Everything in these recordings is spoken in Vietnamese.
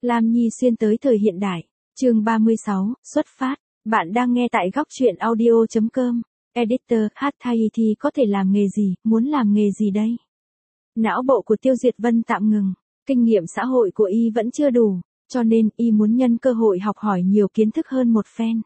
Lam Nhi xuyên tới thời hiện đại. Chương 36, xuất phát. Bạn đang nghe tại góc truyện audio.com. Editor, Hatayiti có thể làm nghề gì, muốn làm nghề gì đây? Não bộ của Tiêu Duyệt Vân tạm ngừng. Kinh nghiệm xã hội của y vẫn chưa đủ, cho nên y muốn nhân cơ hội học hỏi nhiều kiến thức hơn một phen.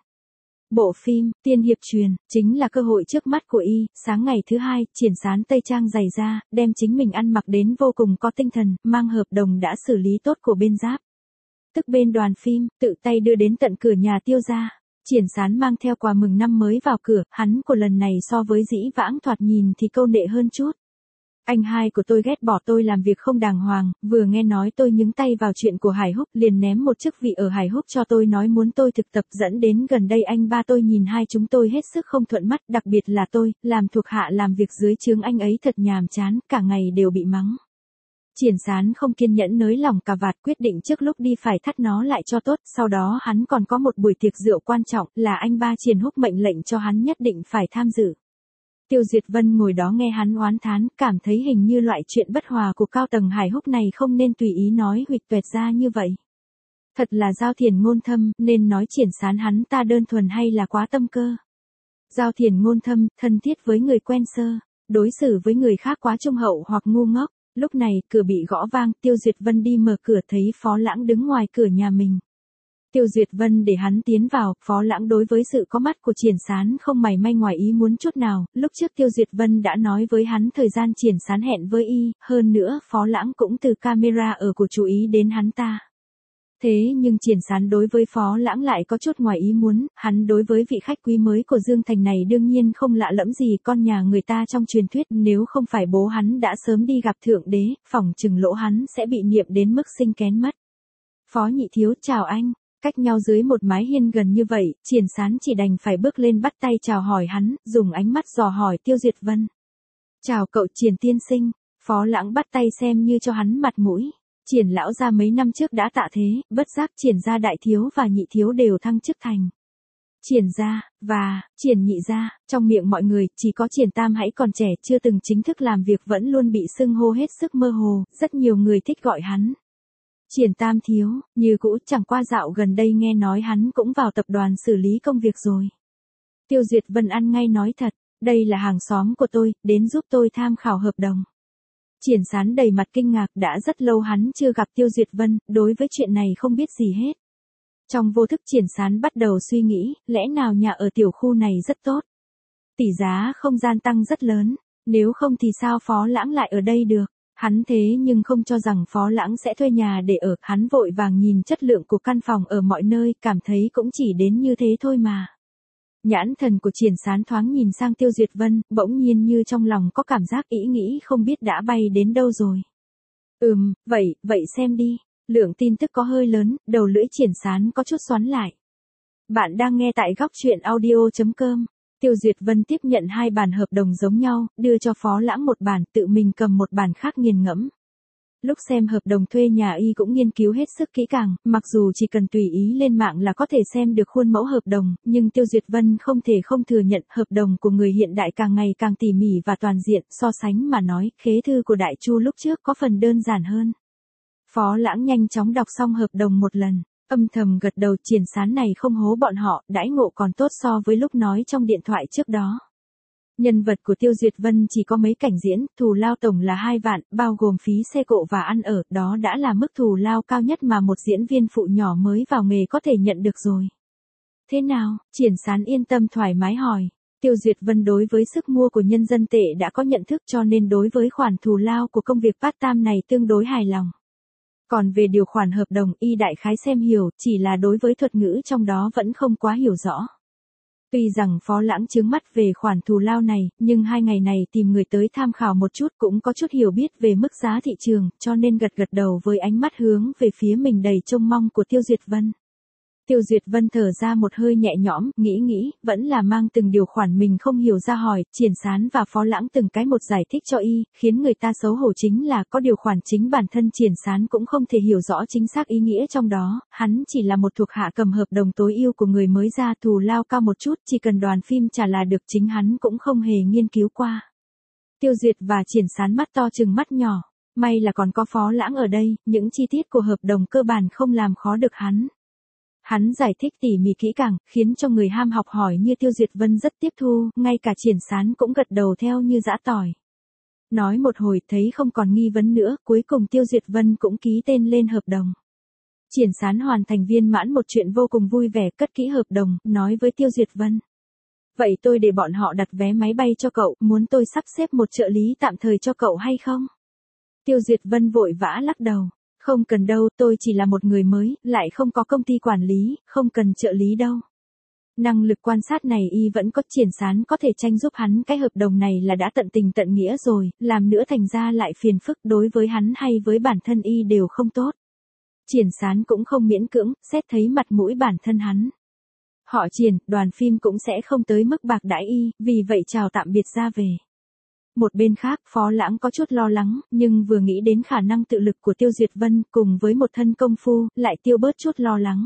Bộ phim Tiên Hiệp Truyền chính là cơ hội trước mắt của y. Sáng ngày thứ hai, Triển Sán tây trang dày ra, đem chính mình ăn mặc đến vô cùng có tinh thần, mang hợp đồng đã xử lý tốt của bên Giáp, tức bên đoàn phim, tự tay đưa đến tận cửa nhà Tiêu gia. Triển Sán mang theo quà mừng năm mới vào cửa, hắn của lần này so với dĩ vãng thoạt nhìn thì câu nệ hơn chút. Anh hai của tôi ghét bỏ tôi làm việc không đàng hoàng, vừa nghe nói tôi nhúng tay vào chuyện của Hải Húc liền ném một chức vị ở Hải Húc cho tôi, nói muốn tôi thực tập, dẫn đến gần đây anh ba tôi nhìn hai chúng tôi hết sức không thuận mắt, đặc biệt là tôi, làm thuộc hạ làm việc dưới trướng anh ấy thật nhàm chán, cả ngày đều bị mắng. Triển Sán không kiên nhẫn nới lỏng cà vạt, quyết định trước lúc đi phải thắt nó lại cho tốt, sau đó hắn còn có một buổi tiệc rượu quan trọng, là anh ba Triển Húc mệnh lệnh cho hắn nhất định phải tham dự. Tiêu Duyệt Vân ngồi đó nghe hắn oán thán, cảm thấy hình như loại chuyện bất hòa của cao tầng Hải Húc này không nên tùy ý nói huỵch toẹt ra như vậy. Thật là Giao Thiền ngôn thâm, nên nói Triển Sán hắn ta đơn thuần hay là quá tâm cơ. Giao Thiền ngôn thâm, thân thiết với người quen sơ, đối xử với người khác quá trung hậu hoặc ngu ngốc. Lúc này, cửa bị gõ vang, Tiêu Duyệt Vân đi mở cửa thấy Phó Lãng đứng ngoài cửa nhà mình. Tiêu Duyệt Vân để hắn tiến vào, Phó Lãng đối với sự có mắt của Triển Sán không mảy may ngoài ý muốn chút nào, lúc trước Tiêu Duyệt Vân đã nói với hắn thời gian Triển Sán hẹn với y, hơn nữa Phó Lãng cũng từ camera ở của chú ý đến hắn ta. Thế nhưng Triển Sán đối với Phó Lãng lại có chút ngoài ý muốn, hắn đối với vị khách quý mới của Dương Thành này đương nhiên không lạ lẫm gì, con nhà người ta trong truyền thuyết, nếu không phải bố hắn đã sớm đi gặp Thượng Đế, phỏng chừng lỗ hắn sẽ bị niệm đến mức sinh kén mất. Phó Nhị Thiếu chào anh. Cách nhau dưới một mái hiên gần như vậy, Triển Sán chỉ đành phải bước lên bắt tay chào hỏi hắn, dùng ánh mắt dò hỏi Tiêu Duyệt Vân. Chào cậu Triển tiên sinh. Phó Lãng bắt tay xem như cho hắn mặt mũi. Triển lão gia mấy năm trước đã tạ thế, bất giác Triển gia đại thiếu và nhị thiếu đều thăng chức thành Triển gia, và Triển nhị gia, trong miệng mọi người, chỉ có Triển tam hãy còn trẻ chưa từng chính thức làm việc vẫn luôn bị xưng hô hết sức mơ hồ, rất nhiều người thích gọi hắn Triển tam thiếu, như cũ, chẳng qua dạo gần đây nghe nói hắn cũng vào tập đoàn xử lý công việc rồi. Tiêu Duyệt Vân ăn ngay nói thật, đây là hàng xóm của tôi, đến giúp tôi tham khảo hợp đồng. Triển Sán đầy mặt kinh ngạc, đã rất lâu hắn chưa gặp Tiêu Duyệt Vân, đối với chuyện này không biết gì hết. Trong vô thức Triển Sán bắt đầu suy nghĩ, lẽ nào nhà ở tiểu khu này rất tốt. Tỷ giá không gian tăng rất lớn, nếu không thì sao Phó Lãng lại ở đây được. Hắn thế nhưng không cho rằng Phó Lãng sẽ thuê nhà để ở, hắn vội vàng nhìn chất lượng của căn phòng ở mọi nơi, cảm thấy cũng chỉ đến như thế thôi mà. Nhãn thần của Triển Sán thoáng nhìn sang Tiêu Duyệt Vân, bỗng nhiên như trong lòng có cảm giác ý nghĩ không biết đã bay đến đâu rồi. Vậy xem đi. Lượng tin tức có hơi lớn, đầu lưỡi Triển Sán có chút xoắn lại. Bạn đang nghe tại góc truyện audio.com. Tiêu Duyệt Vân tiếp nhận hai bản hợp đồng giống nhau, đưa cho Phó Lãng một bản, tự mình cầm một bản khác nghiền ngẫm. Lúc xem hợp đồng thuê nhà y cũng nghiên cứu hết sức kỹ càng, mặc dù chỉ cần tùy ý lên mạng là có thể xem được khuôn mẫu hợp đồng, nhưng Tiêu Duyệt Vân không thể không thừa nhận hợp đồng của người hiện đại càng ngày càng tỉ mỉ và toàn diện, so sánh mà nói, khế thư của Đại Chu lúc trước có phần đơn giản hơn. Phó Lãng nhanh chóng đọc xong hợp đồng một lần, âm thầm gật đầu, Triển Sán này không hố bọn họ, đãi ngộ còn tốt so với lúc nói trong điện thoại trước đó. Nhân vật của Tiêu Duyệt Vân chỉ có mấy cảnh diễn, thù lao tổng là 2 vạn, bao gồm phí xe cộ và ăn ở, đó đã là mức thù lao cao nhất mà một diễn viên phụ nhỏ mới vào nghề có thể nhận được rồi. Thế nào? Triển Sán yên tâm thoải mái hỏi. Tiêu Duyệt Vân đối với sức mua của nhân dân tệ đã có nhận thức, cho nên đối với khoản thù lao của công việc part-time này tương đối hài lòng. Còn về điều khoản hợp đồng, y đại khái xem hiểu, chỉ là đối với thuật ngữ trong đó vẫn không quá hiểu rõ. Tuy rằng Phó Lãng chướng mắt về khoản thù lao này, nhưng 2 ngày này tìm người tới tham khảo một chút cũng có chút hiểu biết về mức giá thị trường, cho nên gật đầu với ánh mắt hướng về phía mình đầy trông mong của Tiêu Duyệt Vân. Tiêu Duyệt Vân thở ra một hơi nhẹ nhõm, nghĩ, vẫn là mang từng điều khoản mình không hiểu ra hỏi, Triển Sán và Phó Lãng từng cái một giải thích cho y, khiến người ta xấu hổ chính là có điều khoản chính bản thân Triển Sán cũng không thể hiểu rõ chính xác ý nghĩa trong đó, hắn chỉ là một thuộc hạ cầm hợp đồng tối ưu của người mới ra, thù lao cao một chút, chỉ cần đoàn phim trả là được, chính hắn cũng không hề nghiên cứu qua. Tiêu Duyệt và Triển Sán mắt to chừng mắt nhỏ. may là còn có Phó Lãng ở đây, những chi tiết của hợp đồng cơ bản không làm khó được hắn. Hắn giải thích tỉ mỉ kỹ càng, khiến cho người ham học hỏi như Tiêu Duyệt Vân rất tiếp thu, ngay cả Triển Sán cũng gật đầu theo như giã tỏi. Nói một hồi thấy không còn nghi vấn nữa, cuối cùng Tiêu Duyệt Vân cũng ký tên lên hợp đồng. Triển Sán hoàn thành viên mãn một chuyện vô cùng vui vẻ, cất kỹ hợp đồng, nói với Tiêu Duyệt Vân. Vậy tôi để bọn họ đặt vé máy bay cho cậu, muốn tôi sắp xếp một trợ lý tạm thời cho cậu hay không? Tiêu Duyệt Vân vội vã lắc đầu. Không cần đâu, tôi chỉ là một người mới, lại không có công ty quản lý, không cần trợ lý đâu. Năng lực quan sát này y vẫn có. Triển Sán có thể tranh giúp hắn, cái hợp đồng này là đã tận tình tận nghĩa rồi, làm nữa thành ra lại phiền phức, đối với hắn hay với bản thân y đều không tốt. Triển Sán cũng không miễn cưỡng, xét thấy mặt mũi bản thân hắn. Họ Triển, đoàn phim cũng sẽ không tới mức bạc đãi y, vì vậy chào tạm biệt ra về. Một bên khác, Phó Lãng có chút lo lắng, nhưng vừa nghĩ đến khả năng tự lực của Tiêu Duyệt Vân cùng với một thân công phu, lại tiêu bớt chút lo lắng.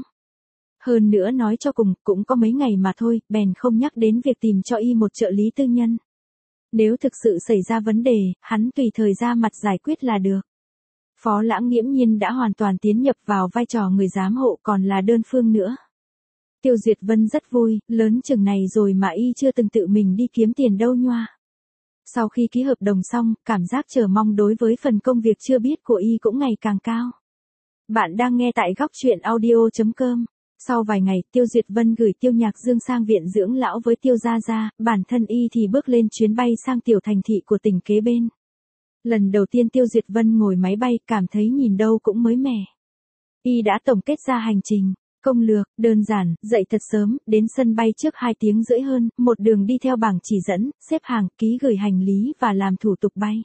Hơn nữa nói cho cùng, cũng có mấy ngày mà thôi, bèn không nhắc đến việc tìm cho y một trợ lý tư nhân. Nếu thực sự xảy ra vấn đề, hắn tùy thời ra mặt giải quyết là được. Phó Lãng nghiễm nhiên đã hoàn toàn tiến nhập vào vai trò người giám hộ, còn là đơn phương nữa. Tiêu Duyệt Vân rất vui, lớn chừng này rồi mà y chưa từng tự mình đi kiếm tiền đâu nhoa. Sau khi ký hợp đồng xong, cảm giác chờ mong đối với phần công việc chưa biết của y cũng ngày càng cao. Bạn đang nghe tại góc truyện audio.com. Sau vài ngày, Tiêu Duyệt Vân gửi Tiêu Nhạc Dương sang viện dưỡng lão với Tiêu Gia Gia, bản thân y thì bước lên chuyến bay sang tiểu thành thị của tỉnh kế bên. Lần đầu tiên Tiêu Duyệt Vân ngồi máy bay, cảm thấy nhìn đâu cũng mới mẻ. Y đã tổng kết ra hành trình. Công lược, đơn giản, dậy thật sớm, đến sân bay trước 2 tiếng rưỡi hơn, một đường đi theo bảng chỉ dẫn, xếp hàng, ký gửi hành lý và làm thủ tục bay.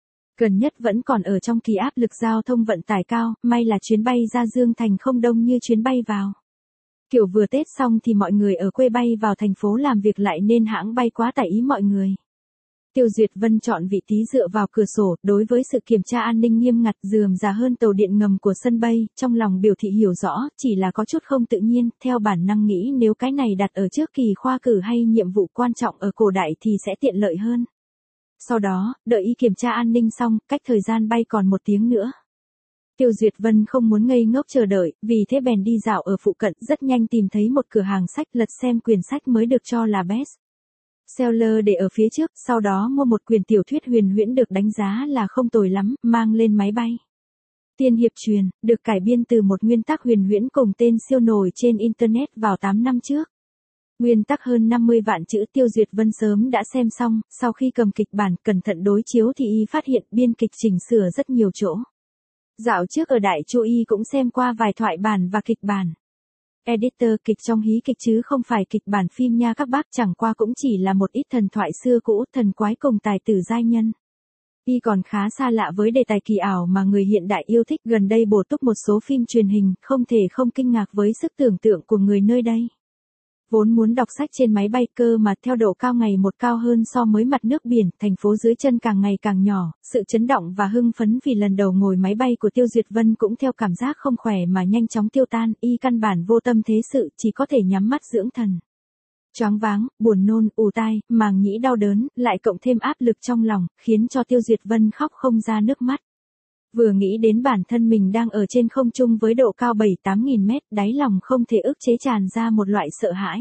Gần nhất vẫn còn ở trong kỳ áp lực giao thông vận tải cao, may là chuyến bay ra Dương Thành không đông như chuyến bay vào. Kiểu vừa Tết xong thì mọi người ở quê bay vào thành phố làm việc lại nên hãng bay quá tải ý mọi người. Tiêu Duyệt Vân chọn vị trí dựa vào cửa sổ, đối với sự kiểm tra an ninh nghiêm ngặt rườm rà hơn tàu điện ngầm của sân bay, trong lòng biểu thị hiểu rõ, chỉ là có chút không tự nhiên, theo bản năng nghĩ nếu cái này đặt ở trước kỳ khoa cử hay nhiệm vụ quan trọng ở cổ đại thì sẽ tiện lợi hơn. Sau đó, đợi y kiểm tra an ninh xong, cách thời gian bay còn 1 tiếng nữa. Tiêu Duyệt Vân không muốn ngây ngốc chờ đợi, vì thế bèn đi dạo ở phụ cận, rất nhanh tìm thấy một cửa hàng sách, lật xem quyển sách mới được cho là best seller để ở phía trước, sau đó mua một quyển tiểu thuyết huyền huyễn được đánh giá là không tồi lắm, mang lên máy bay. Tiên hiệp truyền, được cải biên từ một nguyên tắc huyền huyễn cùng tên siêu nổi trên Internet vào 8 năm trước. Nguyên tắc hơn 50 vạn chữ. Tiêu Duyệt Vân sớm đã xem xong, sau khi cầm kịch bản cẩn thận đối chiếu thì y phát hiện biên kịch chỉnh sửa rất nhiều chỗ. Dạo trước ở Đại Chu y cũng xem qua vài thoại bản và kịch bản. Editor kịch trong hí kịch chứ không phải kịch bản phim nha các bác, chẳng qua cũng chỉ là một ít thần thoại xưa cũ, thần quái cùng tài tử giai nhân. Y còn khá xa lạ với đề tài kỳ ảo mà người hiện đại yêu thích, gần đây bổ túc một số phim truyền hình, không thể không kinh ngạc với sức tưởng tượng của người nơi đây. Vốn muốn đọc sách trên máy bay cơ mà theo độ cao ngày một cao hơn so với mặt nước biển, thành phố dưới chân càng ngày càng nhỏ, sự chấn động và hưng phấn vì lần đầu ngồi máy bay của Tiêu Duyệt Vân cũng theo cảm giác không khỏe mà nhanh chóng tiêu tan, y căn bản vô tâm thế sự, chỉ có thể nhắm mắt dưỡng thần. Choáng váng, buồn nôn, ù tai, màng nhĩ đau đớn, lại cộng thêm áp lực trong lòng, khiến cho Tiêu Duyệt Vân khóc không ra nước mắt. Vừa nghĩ đến bản thân mình đang ở trên không trung với độ cao 7-8 nghìn mét, đáy lòng không thể ức chế tràn ra một loại sợ hãi.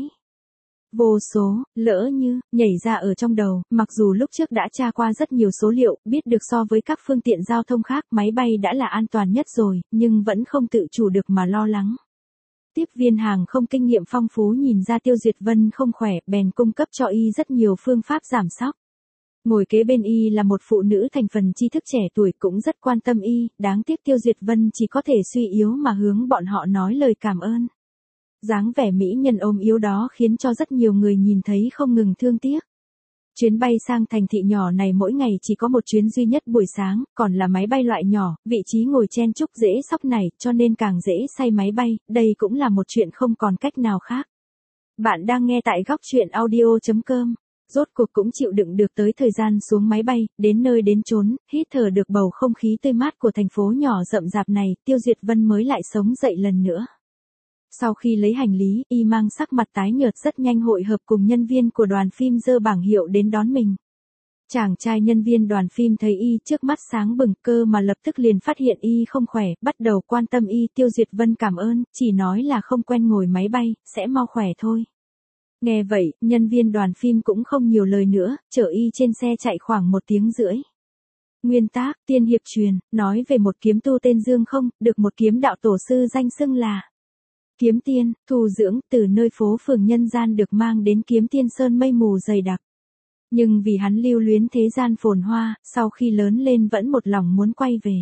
Vô số, lỡ như, nhảy ra ở trong đầu, mặc dù lúc trước đã tra qua rất nhiều số liệu, biết được so với các phương tiện giao thông khác máy bay đã là an toàn nhất rồi, nhưng vẫn không tự chủ được mà lo lắng. Tiếp viên hàng không kinh nghiệm phong phú nhìn ra Tiêu Duyệt Vân không khỏe, bèn cung cấp cho y rất nhiều phương pháp giảm sóc. Ngồi kế bên y là một phụ nữ thành phần tri thức trẻ tuổi cũng rất quan tâm y, đáng tiếc Tiêu Duyệt Vân chỉ có thể suy yếu mà hướng bọn họ nói lời cảm ơn. Dáng vẻ mỹ nhân ôm yếu đó khiến cho rất nhiều người nhìn thấy không ngừng thương tiếc. Chuyến bay sang thành thị nhỏ này mỗi ngày chỉ có một chuyến duy nhất buổi sáng, còn là máy bay loại nhỏ, vị trí ngồi chen chúc dễ sóc này, cho nên càng dễ say máy bay, đây cũng là một chuyện không còn cách nào khác. Bạn đang nghe tại góc truyện audio.com. Rốt cuộc cũng chịu đựng được tới thời gian xuống máy bay, đến nơi đến chốn, hít thở được bầu không khí tươi mát của thành phố nhỏ rậm rạp này, Tiêu Duyệt Vân mới lại sống dậy lần nữa. Sau khi lấy hành lý, y mang sắc mặt tái nhợt rất nhanh hội hợp cùng nhân viên của đoàn phim dơ bảng hiệu đến đón mình. Chàng trai nhân viên đoàn phim thấy y trước mắt sáng bừng cơ mà lập tức liền phát hiện y không khỏe, bắt đầu quan tâm y. Tiêu Duyệt Vân cảm ơn, chỉ nói là không quen ngồi máy bay, sẽ mau khỏe thôi. Nghe vậy, nhân viên đoàn phim cũng không nhiều lời nữa, chở y trên xe chạy khoảng 1 tiếng rưỡi. Nguyên tác, tiên hiệp truyền, nói về một kiếm tu tên Dương Không, được một kiếm đạo tổ sư danh xưng là Kiếm Tiên, thu dưỡng, từ nơi phố phường nhân gian được mang đến Kiếm Tiên Sơn mây mù dày đặc. Nhưng vì hắn lưu luyến thế gian phồn hoa, sau khi lớn lên vẫn một lòng muốn quay về.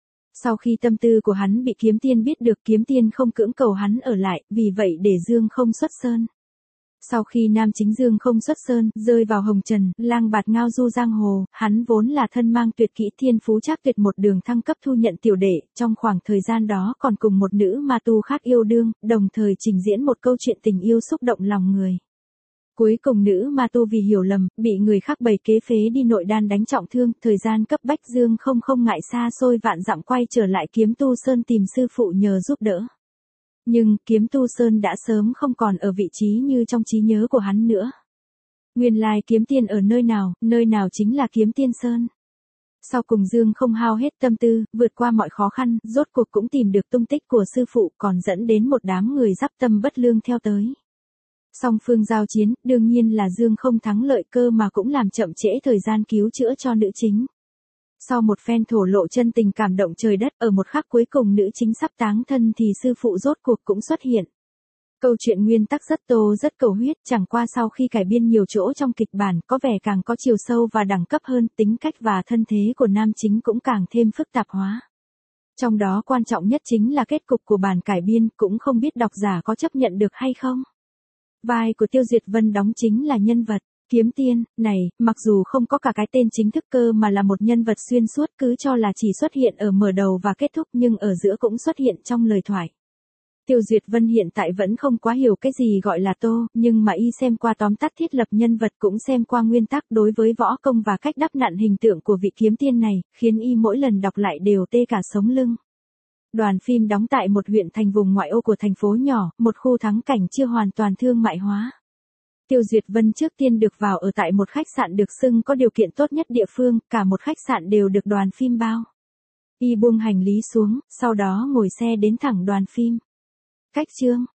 Sau khi tâm tư của hắn bị Kiếm Tiên biết được, Kiếm Tiên không cưỡng cầu hắn ở lại, vì vậy để Dương Không xuất sơn. Sau khi nam chính Dương Không xuất sơn, rơi vào hồng trần, lang bạt ngao du giang hồ, hắn vốn là thân mang tuyệt kỹ thiên phú trác tuyệt, một đường thăng cấp thu nhận tiểu đệ, trong khoảng thời gian đó còn cùng một nữ ma tu khác yêu đương, đồng thời trình diễn một câu chuyện tình yêu xúc động lòng người. Cuối cùng nữ ma tu vì hiểu lầm, bị người khác bày kế phế đi nội đan đánh trọng thương, thời gian cấp bách Dương Không không ngại xa xôi vạn dặm quay trở lại Kiếm Tu Sơn tìm sư phụ nhờ giúp đỡ. Nhưng Kiếm Tu Sơn đã sớm không còn ở vị trí như trong trí nhớ của hắn nữa. Nguyên lai Kiếm Tiên ở nơi nào chính là Kiếm Tiên Sơn. Sau cùng Dương Không hao hết tâm tư, vượt qua mọi khó khăn, rốt cuộc cũng tìm được tung tích của sư phụ, còn dẫn đến một đám người giáp tâm bất lương theo tới. Song phương giao chiến, đương nhiên là Dương Không thắng lợi, cơ mà cũng làm chậm trễ thời gian cứu chữa cho nữ chính. Sau một phen thổ lộ chân tình cảm động trời đất, ở một khắc cuối cùng nữ chính sắp táng thân thì sư phụ rốt cuộc cũng xuất hiện. Câu chuyện nguyên tắc rất tô rất cầu huyết, chẳng qua sau khi cải biên nhiều chỗ trong kịch bản, có vẻ càng có chiều sâu và đẳng cấp hơn, tính cách và thân thế của nam chính cũng càng thêm phức tạp hóa. Trong đó quan trọng nhất chính là kết cục của bản cải biên, cũng không biết độc giả có chấp nhận được hay không. Vai của Tiêu Duyệt Vân đóng chính là nhân vật Kiếm Tiên này, mặc dù không có cả cái tên chính thức cơ mà là một nhân vật xuyên suốt, cứ cho là chỉ xuất hiện ở mở đầu và kết thúc, nhưng ở giữa cũng xuất hiện trong lời thoại. Tiêu Duyệt Vân hiện tại vẫn không quá hiểu cái gì gọi là tô, nhưng mà y xem qua tóm tắt thiết lập nhân vật, cũng xem qua nguyên tắc đối với võ công và cách đắp nặn hình tượng của vị kiếm tiên này, khiến y mỗi lần đọc lại đều tê cả sống lưng. Đoàn phim đóng tại một huyện thành vùng ngoại ô của thành phố nhỏ, một khu thắng cảnh chưa hoàn toàn thương mại hóa. Tiêu Duyệt Vân trước tiên được vào ở tại một khách sạn được xưng có điều kiện tốt nhất địa phương, cả một khách sạn đều được đoàn phim bao. Y buông hành lý xuống, sau đó ngồi xe đến thẳng đoàn phim. Cách chương